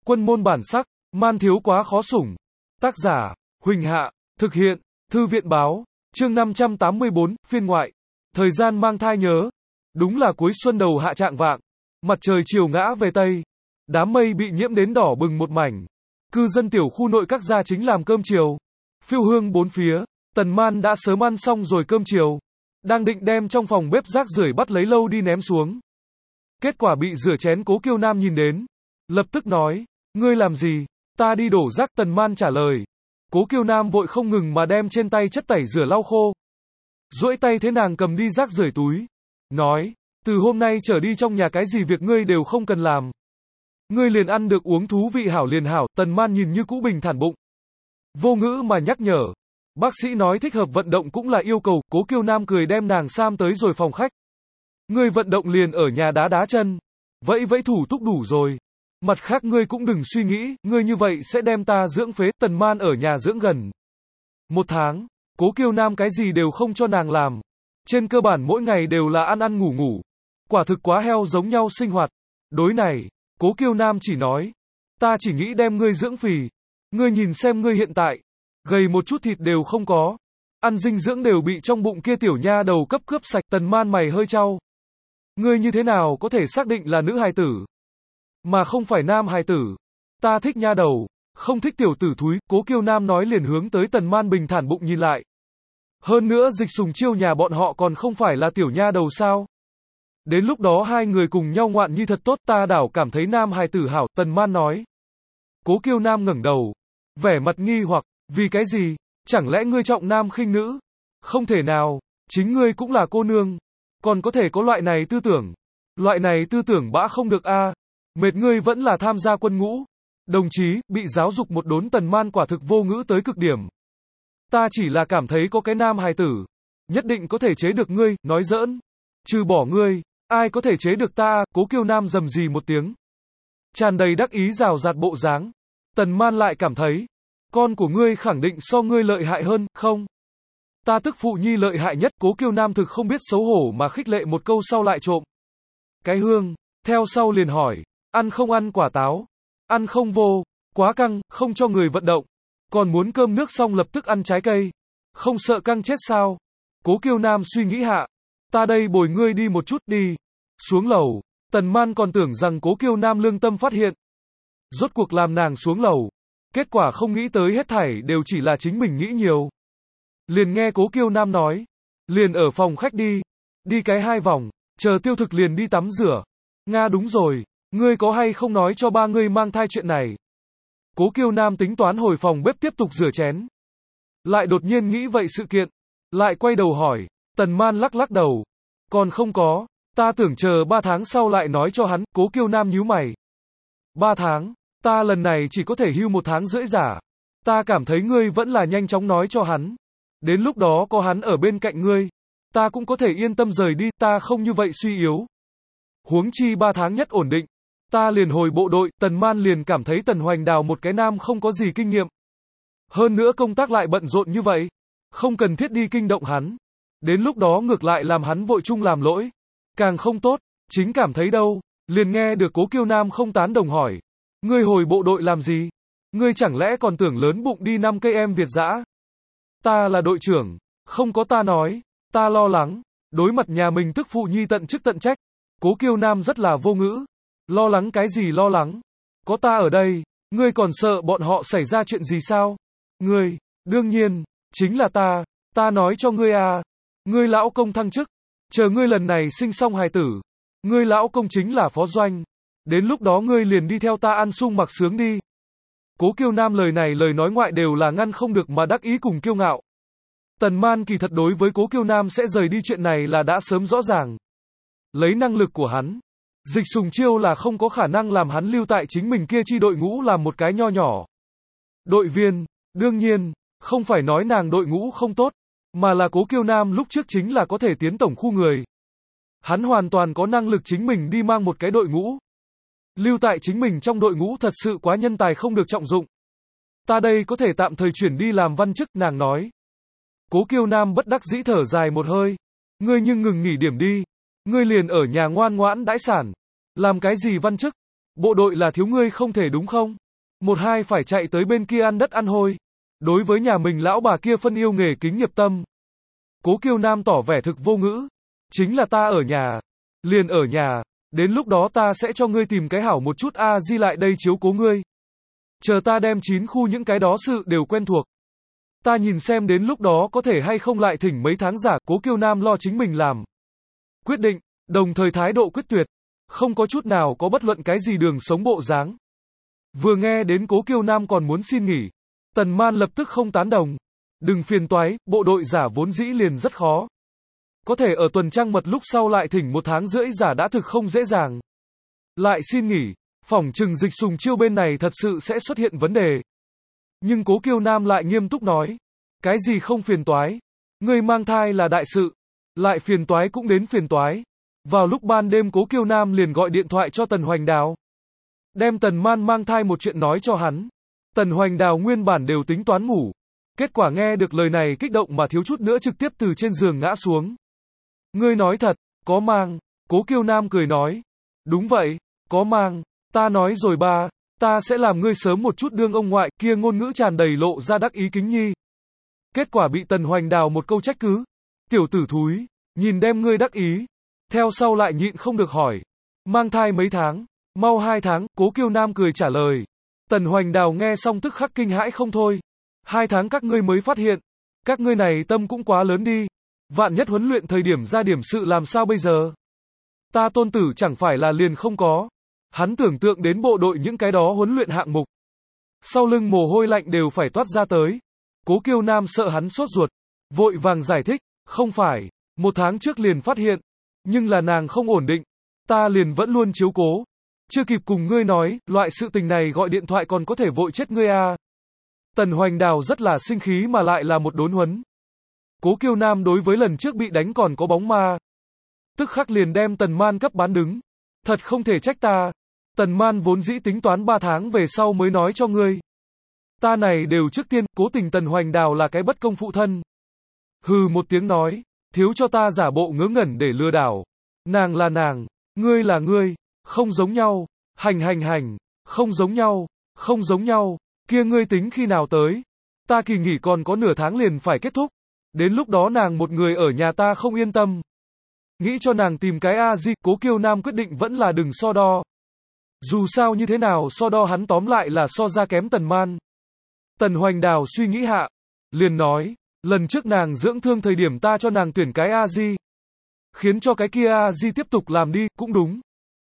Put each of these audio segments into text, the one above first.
Quân môn bản sắc, man thiếu quá khó sủng. Tác giả, Huỳnh Hạ, thực hiện, Thư viện báo, chương 584, phiên ngoại. Thời gian mang thai nhớ. Đúng là cuối xuân đầu hạ trạng vạng. Mặt trời chiều ngã về Tây. Đám mây bị nhiễm đến đỏ bừng một mảnh. Cư dân tiểu khu nội các gia chính làm cơm chiều. Phiêu hương bốn phía. Tần Man đã sớm ăn xong rồi cơm chiều. Đang định đem trong phòng bếp rác rưởi bắt lấy lâu đi ném xuống. Kết quả bị rửa chén Cố Kiêu Nam nhìn đến. Lập tức nói, ngươi làm gì? Ta đi đổ rác. Tần Man trả lời. Cố Kiêu Nam vội không ngừng mà đem trên tay chất tẩy rửa lau khô. Duỗi tay thế nàng cầm đi rác rưởi túi. Nói, từ hôm nay trở đi trong nhà cái gì việc ngươi đều không cần làm. Ngươi liền ăn được uống thú vị hảo liền hảo. Tần Man nhìn như cũ bình thản bụng. Vô ngữ mà nhắc nhở. Bác sĩ nói thích hợp vận động cũng là yêu cầu. Cố Kiêu Nam cười đem nàng sam tới rồi phòng khách. Ngươi vận động liền ở nhà đá đá chân. Vẫy vẫy thủ túc đủ rồi. Mặt khác ngươi cũng đừng suy nghĩ, ngươi như vậy sẽ đem ta dưỡng phế. Tần Man ở nhà dưỡng gần 1 tháng. Cố Kiêu Nam cái gì đều không cho nàng làm. Trên cơ bản mỗi ngày đều là ăn ăn ngủ ngủ. Quả thực quá heo giống nhau sinh hoạt. Đối này, Cố Kiêu Nam chỉ nói. Ta chỉ nghĩ đem ngươi dưỡng phì. Ngươi nhìn xem ngươi hiện tại. Gầy một chút thịt đều không có. Ăn dinh dưỡng đều bị trong bụng kia tiểu nha đầu cấp cướp sạch. Tần Man mày hơi chau. Ngươi như thế nào có thể xác định là nữ hài tử, mà không phải nam hài tử? Ta thích nha đầu, không thích tiểu tử thúi. Cố Kiêu Nam nói liền hướng tới Tần Man bình thản bụng nhìn lại. Hơn nữa Dịch Sùng Chiêu nhà bọn họ còn không phải là tiểu nha đầu sao? Đến lúc đó hai người cùng nhau ngoạn nhi thật tốt. Ta đảo cảm thấy nam hài tử hảo. Tần Man nói. Cố Kiêu Nam ngẩng đầu, vẻ mặt nghi hoặc. Vì cái gì? Chẳng lẽ ngươi trọng nam khinh nữ? Không thể nào, chính ngươi cũng là cô nương, còn có thể có loại này tư tưởng. Loại này tư tưởng bã không được a. Mệt ngươi vẫn là tham gia quân ngũ. Đồng chí, bị giáo dục một đốn. Tần Man quả thực vô ngữ tới cực điểm. Ta chỉ là cảm thấy có cái nam hài tử, nhất định có thể chế được ngươi. Nói giỡn. Trừ bỏ ngươi, ai có thể chế được ta? Cố Kiêu Nam rầm rì một tiếng. Tràn đầy đắc ý rào rạt bộ dáng. Tần Man lại cảm thấy, con của ngươi khẳng định so ngươi lợi hại hơn, không? Ta tức phụ nhi lợi hại nhất. Cố Kiêu Nam thực không biết xấu hổ mà khích lệ một câu sau lại trộm cái hương, theo sau liền hỏi, ăn không ăn quả táo? Ăn không vô, quá căng, không cho người vận động. Còn muốn cơm nước xong lập tức ăn trái cây. Không sợ căng chết sao? Cố Kiêu Nam suy nghĩ hạ. Ta đây bồi ngươi đi một chút đi. Xuống lầu, Tần Man còn tưởng rằng Cố Kiêu Nam lương tâm phát hiện. Rốt cuộc làm nàng xuống lầu. Kết quả không nghĩ tới hết thảy đều chỉ là chính mình nghĩ nhiều. Liền nghe Cố Kiêu Nam nói. Liền ở phòng khách đi. Đi cái 2 vòng. Chờ tiêu thực liền đi tắm rửa. Nga đúng rồi. Ngươi có hay không nói cho ba ngươi mang thai chuyện này? Cố Kiêu Nam tính toán hồi phòng bếp tiếp tục rửa chén. Lại đột nhiên nghĩ vậy sự kiện. Lại quay đầu hỏi. Tần Man lắc lắc đầu. Còn không có. Ta tưởng chờ 3 tháng sau lại nói cho hắn. Cố Kiêu Nam nhíu mày. 3 tháng. Ta lần này chỉ có thể hưu 1 tháng rưỡi giả. Ta cảm thấy ngươi vẫn là nhanh chóng nói cho hắn. Đến lúc đó có hắn ở bên cạnh ngươi, ta cũng có thể yên tâm rời đi. Ta không như vậy suy yếu. Huống chi 3 tháng nhất ổn định. Ta liền hồi bộ đội. Tần Man liền cảm thấy Tần Hoành Đào một cái nam không có gì kinh nghiệm. Hơn nữa công tác lại bận rộn như vậy. Không cần thiết đi kinh động hắn. Đến lúc đó ngược lại làm hắn vội chung làm lỗi. Càng không tốt. Chính cảm thấy đâu. Liền nghe được Cố Kiêu Nam không tán đồng hỏi. Ngươi hồi bộ đội làm gì? Ngươi chẳng lẽ còn tưởng lớn bụng đi 5 cây em Việt dã? Ta là đội trưởng. Không có ta nói. Ta lo lắng. Đối mặt nhà mình tức phụ nhi tận chức tận trách. Cố Kiêu Nam rất là vô ngữ. Lo lắng cái gì lo lắng? Có ta ở đây. Ngươi còn sợ bọn họ xảy ra chuyện gì sao? Ngươi, đương nhiên, chính là ta. Ta nói cho ngươi à. Ngươi lão công thăng chức. Chờ ngươi lần này sinh xong hài tử. Ngươi lão công chính là phó doanh. Đến lúc đó ngươi liền đi theo ta ăn sung mặc sướng đi. Cố Kiêu Nam lời này lời nói ngoại đều là ngăn không được mà đắc ý cùng kiêu ngạo. Tần Man kỳ thật đối với Cố Kiêu Nam sẽ rời đi chuyện này là đã sớm rõ ràng. Lấy năng lực của hắn, Dịch Sùng Chiêu là không có khả năng làm hắn lưu tại chính mình kia chi đội ngũ làm một cái nho nhỏ đội viên. Đương nhiên, không phải nói nàng đội ngũ không tốt, mà là Cố Kiêu Nam lúc trước chính là có thể tiến tổng khu người. Hắn hoàn toàn có năng lực chính mình đi mang một cái đội ngũ. Lưu tại chính mình trong đội ngũ thật sự quá nhân tài không được trọng dụng. Ta đây có thể tạm thời chuyển đi làm văn chức, nàng nói. Cố Kiêu Nam bất đắc dĩ thở dài một hơi. Ngươi nhưng ngừng nghỉ điểm đi. Ngươi liền ở nhà ngoan ngoãn đãi sản. Làm cái gì văn chức? Bộ đội là thiếu ngươi không thể đúng không? Một hai phải chạy tới bên kia ăn đất ăn hôi. Đối với nhà mình lão bà kia phân yêu nghề kính nghiệp tâm. Cố Kiêu Nam tỏ vẻ thực vô ngữ. Chính là ta ở nhà. Liền ở nhà. Đến lúc đó ta sẽ cho ngươi tìm cái hảo một chút di lại đây chiếu cố ngươi. Chờ ta đem 9 khu những cái đó sự đều quen thuộc. Ta nhìn xem đến lúc đó có thể hay không lại thỉnh mấy tháng giả. Cố Kiêu Nam lo chính mình làm quyết định, đồng thời thái độ quyết tuyệt. Không có chút nào có bất luận cái gì đường sống bộ dáng. Vừa nghe đến Cố Kiêu Nam còn muốn xin nghỉ. Tần Man lập tức không tán đồng. Đừng phiền toái, bộ đội giả vốn dĩ liền rất khó. Có thể ở tuần trăng mật lúc sau lại thỉnh 1 tháng rưỡi giả đã thực không dễ dàng. Lại xin nghỉ, phỏng chừng Dịch Sùng Chiêu bên này thật sự sẽ xuất hiện vấn đề. Nhưng Cố Kiêu Nam lại nghiêm túc nói. Cái gì không phiền toái? Ngươi mang thai là đại sự. Lại phiền toái cũng đến phiền toái. Vào lúc ban đêm Cố Kiêu Nam liền gọi điện thoại cho Tần Hoành Đào. Đem Tần Man mang thai một chuyện nói cho hắn. Tần Hoành Đào nguyên bản đều tính toán ngủ. Kết quả nghe được lời này kích động mà thiếu chút nữa trực tiếp từ trên giường ngã xuống. Ngươi nói thật, có mang. Cố Kiêu Nam cười nói. Đúng vậy, có mang. Ta nói rồi ba, ta sẽ làm ngươi sớm một chút đương ông ngoại, kia ngôn ngữ tràn đầy lộ ra đắc ý kính nhi. Kết quả bị Tần Hoành Đào một câu trách cứ. Tiểu tử thúi, nhìn đem ngươi đắc ý. Theo sau lại nhịn không được hỏi. Mang thai mấy tháng? Mau 2 tháng, Cố Kiêu Nam cười trả lời. Tần Hoành Đào nghe xong tức khắc kinh hãi không thôi. 2 tháng các ngươi mới phát hiện. Các ngươi này tâm cũng quá lớn đi. Vạn nhất huấn luyện thời điểm ra điểm sự làm sao bây giờ? Ta tôn tử chẳng phải là liền không có. Hắn tưởng tượng đến bộ đội những cái đó huấn luyện hạng mục. Sau lưng mồ hôi lạnh đều phải toát ra tới. Cố Kiêu Nam sợ hắn sốt ruột. Vội vàng giải thích, không phải. 1 tháng trước liền phát hiện. Nhưng là nàng không ổn định. Ta liền vẫn luôn chiếu cố. Chưa kịp cùng ngươi nói, loại sự tình này gọi điện thoại còn có thể vội chết ngươi à. Tần Hoành Đào rất là sinh khí mà lại là một đốn huấn. Cố Kiêu Nam đối với lần trước bị đánh còn có bóng ma. Tức khắc liền đem Tần Man cấp bán đứng. Thật không thể trách ta. Tần Man vốn dĩ tính toán 3 tháng về sau mới nói cho ngươi. Ta này đều trước tiên, cố tình Tần Hoành Đào là cái bất công phụ thân. Hừ một tiếng nói, thiếu cho ta giả bộ ngớ ngẩn để lừa đảo. Nàng là nàng, ngươi là ngươi, không giống nhau, hành, không giống nhau, không giống nhau, kia ngươi tính khi nào tới. Ta kỳ nghỉ còn có nửa tháng liền phải kết thúc. Đến lúc đó nàng một người ở nhà ta không yên tâm. Nghĩ cho nàng tìm cái A-di, Cố Kiêu Nam quyết định vẫn là đừng so đo. Dù sao như thế nào so đo hắn tóm lại là so ra kém Tần Man. Tần Hoành Đào suy nghĩ hạ. Liền nói, lần trước nàng dưỡng thương thời điểm ta cho nàng tuyển cái A-di. Khiến cho cái kia A-di tiếp tục làm đi, cũng đúng.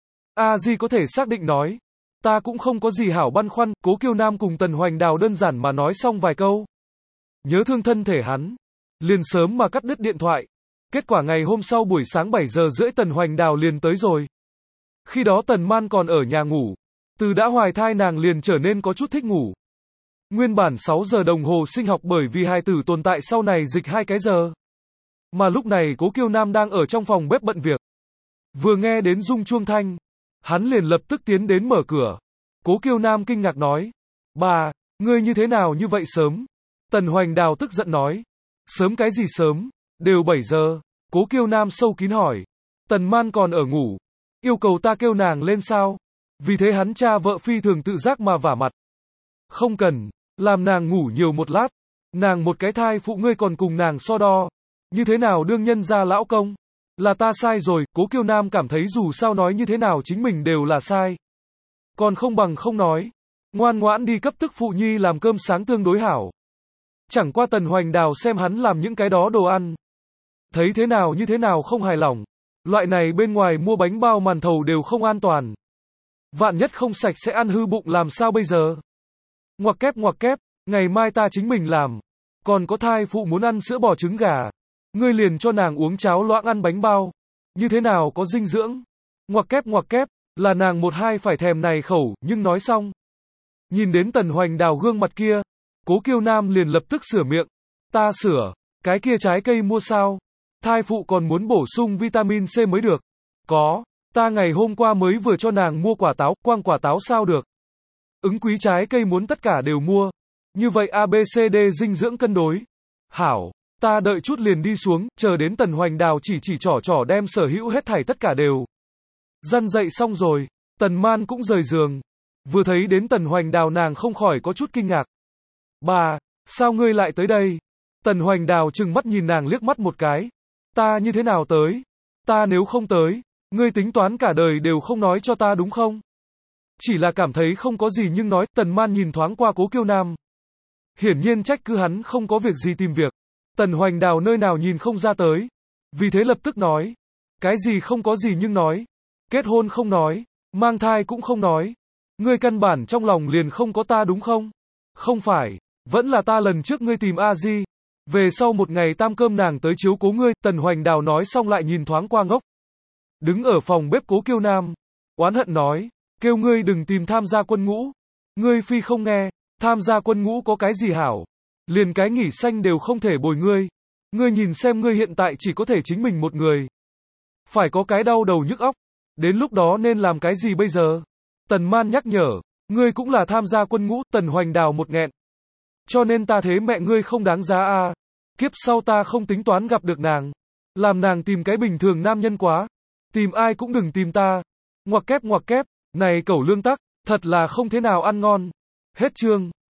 A-di có thể xác định nói. Ta cũng không có gì hảo băn khoăn, Cố Kiêu Nam cùng Tần Hoành Đào đơn giản mà nói xong vài câu. Nhớ thương thân thể hắn. Liền sớm mà cắt đứt điện thoại. Kết quả ngày hôm sau buổi sáng 7 giờ rưỡi Tần Hoành Đào liền tới rồi. Khi đó Tần Man còn ở nhà ngủ. Từ đã hoài thai nàng liền trở nên có chút thích ngủ. Nguyên bản 6 giờ đồng hồ sinh học bởi vì hài tử tồn tại sau này dịch 2 cái giờ. Mà lúc này Cố Kiêu Nam đang ở trong phòng bếp bận việc. Vừa nghe đến rung chuông thanh. Hắn liền lập tức tiến đến mở cửa. Cố Kiêu Nam kinh ngạc nói. Bà, ngươi như thế nào như vậy sớm? Tần Hoành Đào tức giận nói. Sớm cái gì sớm? Đều 7 giờ. Cố Kiêu Nam sâu kín hỏi. Tần Man còn ở ngủ. Yêu cầu ta kêu nàng lên sao? Vì thế hắn cha vợ phi thường tự giác mà vả mặt. Không cần, làm nàng ngủ nhiều một lát. Nàng một cái thai phụ ngươi còn cùng nàng so đo. Như thế nào đương nhân ra lão công? Là ta sai rồi, Cố Kiêu Nam cảm thấy dù sao nói như thế nào chính mình đều là sai. Còn không bằng không nói. Ngoan ngoãn đi cấp tức phụ nhi làm cơm sáng tương đối hảo. Chẳng qua Tần Hoành Đào xem hắn làm những cái đó đồ ăn. Thấy thế nào như thế nào không hài lòng. Loại này bên ngoài mua bánh bao màn thầu đều không an toàn. Vạn nhất không sạch sẽ ăn hư bụng làm sao bây giờ? Ngoặc kép, ngày mai ta chính mình làm. Còn có thai phụ muốn ăn sữa bò trứng gà. Ngươi liền cho nàng uống cháo loãng ăn bánh bao. Như thế nào có dinh dưỡng? Ngoặc kép, là nàng một hai phải thèm này khẩu, nhưng nói xong. Nhìn đến Tần Hoành Đào gương mặt kia. Cố Kiêu Nam liền lập tức sửa miệng. Ta sửa, cái kia trái cây mua sao? Thai phụ còn muốn bổ sung vitamin C mới được. Có, ta ngày hôm qua mới vừa cho nàng mua quả táo, quang quả táo sao được? Ứng quý trái cây muốn tất cả đều mua. Như vậy ABCD dinh dưỡng cân đối. Hảo, ta đợi chút liền đi xuống, chờ đến Tần Hoành Đào chỉ trỏ đem sở hữu hết thảy tất cả đều. Dăn dậy xong rồi. Tần Man cũng rời giường. Vừa thấy đến Tần Hoành Đào nàng không khỏi có chút kinh ngạc. Bà, sao ngươi lại tới đây? Tần Hoành Đào trừng mắt nhìn nàng liếc mắt một cái. Ta như thế nào tới? Ta nếu không tới, ngươi tính toán cả đời đều không nói cho ta đúng không? Chỉ là cảm thấy không có gì nhưng nói, Tần Man nhìn thoáng qua Cố Kiêu Nam. Hiển nhiên trách cứ hắn không có việc gì tìm việc. Tần Hoành Đào nơi nào nhìn không ra tới. Vì thế lập tức nói. Cái gì không có gì nhưng nói. Kết hôn không nói. Mang thai cũng không nói. Ngươi căn bản trong lòng liền không có ta đúng không? Không phải. Vẫn là ta lần trước ngươi tìm A Di. Về sau một ngày tam cơm nàng tới chiếu cố ngươi. Tần Hoành Đào nói xong lại nhìn thoáng qua ngốc. Đứng ở phòng bếp Cố Kiêu Nam. Oán hận nói. Kêu ngươi đừng tìm tham gia quân ngũ. Ngươi phi không nghe. Tham gia quân ngũ có cái gì hảo? Liền cái nghỉ xanh đều không thể bồi ngươi. Ngươi nhìn xem ngươi hiện tại chỉ có thể chính mình một người. Phải có cái đau đầu nhức óc. Đến lúc đó nên làm cái gì bây giờ? Tần Man nhắc nhở. Ngươi cũng là tham gia quân ngũ. Tần Hoành Đào một nghẹn. Cho nên ta thế mẹ ngươi không đáng giá à. Kiếp sau ta không tính toán gặp được nàng. Làm nàng tìm cái bình thường nam nhân quá. Tìm ai cũng đừng tìm ta. Ngoặc kép. Này cẩu lương tắc. Thật là không thế nào ăn ngon. Hết chương.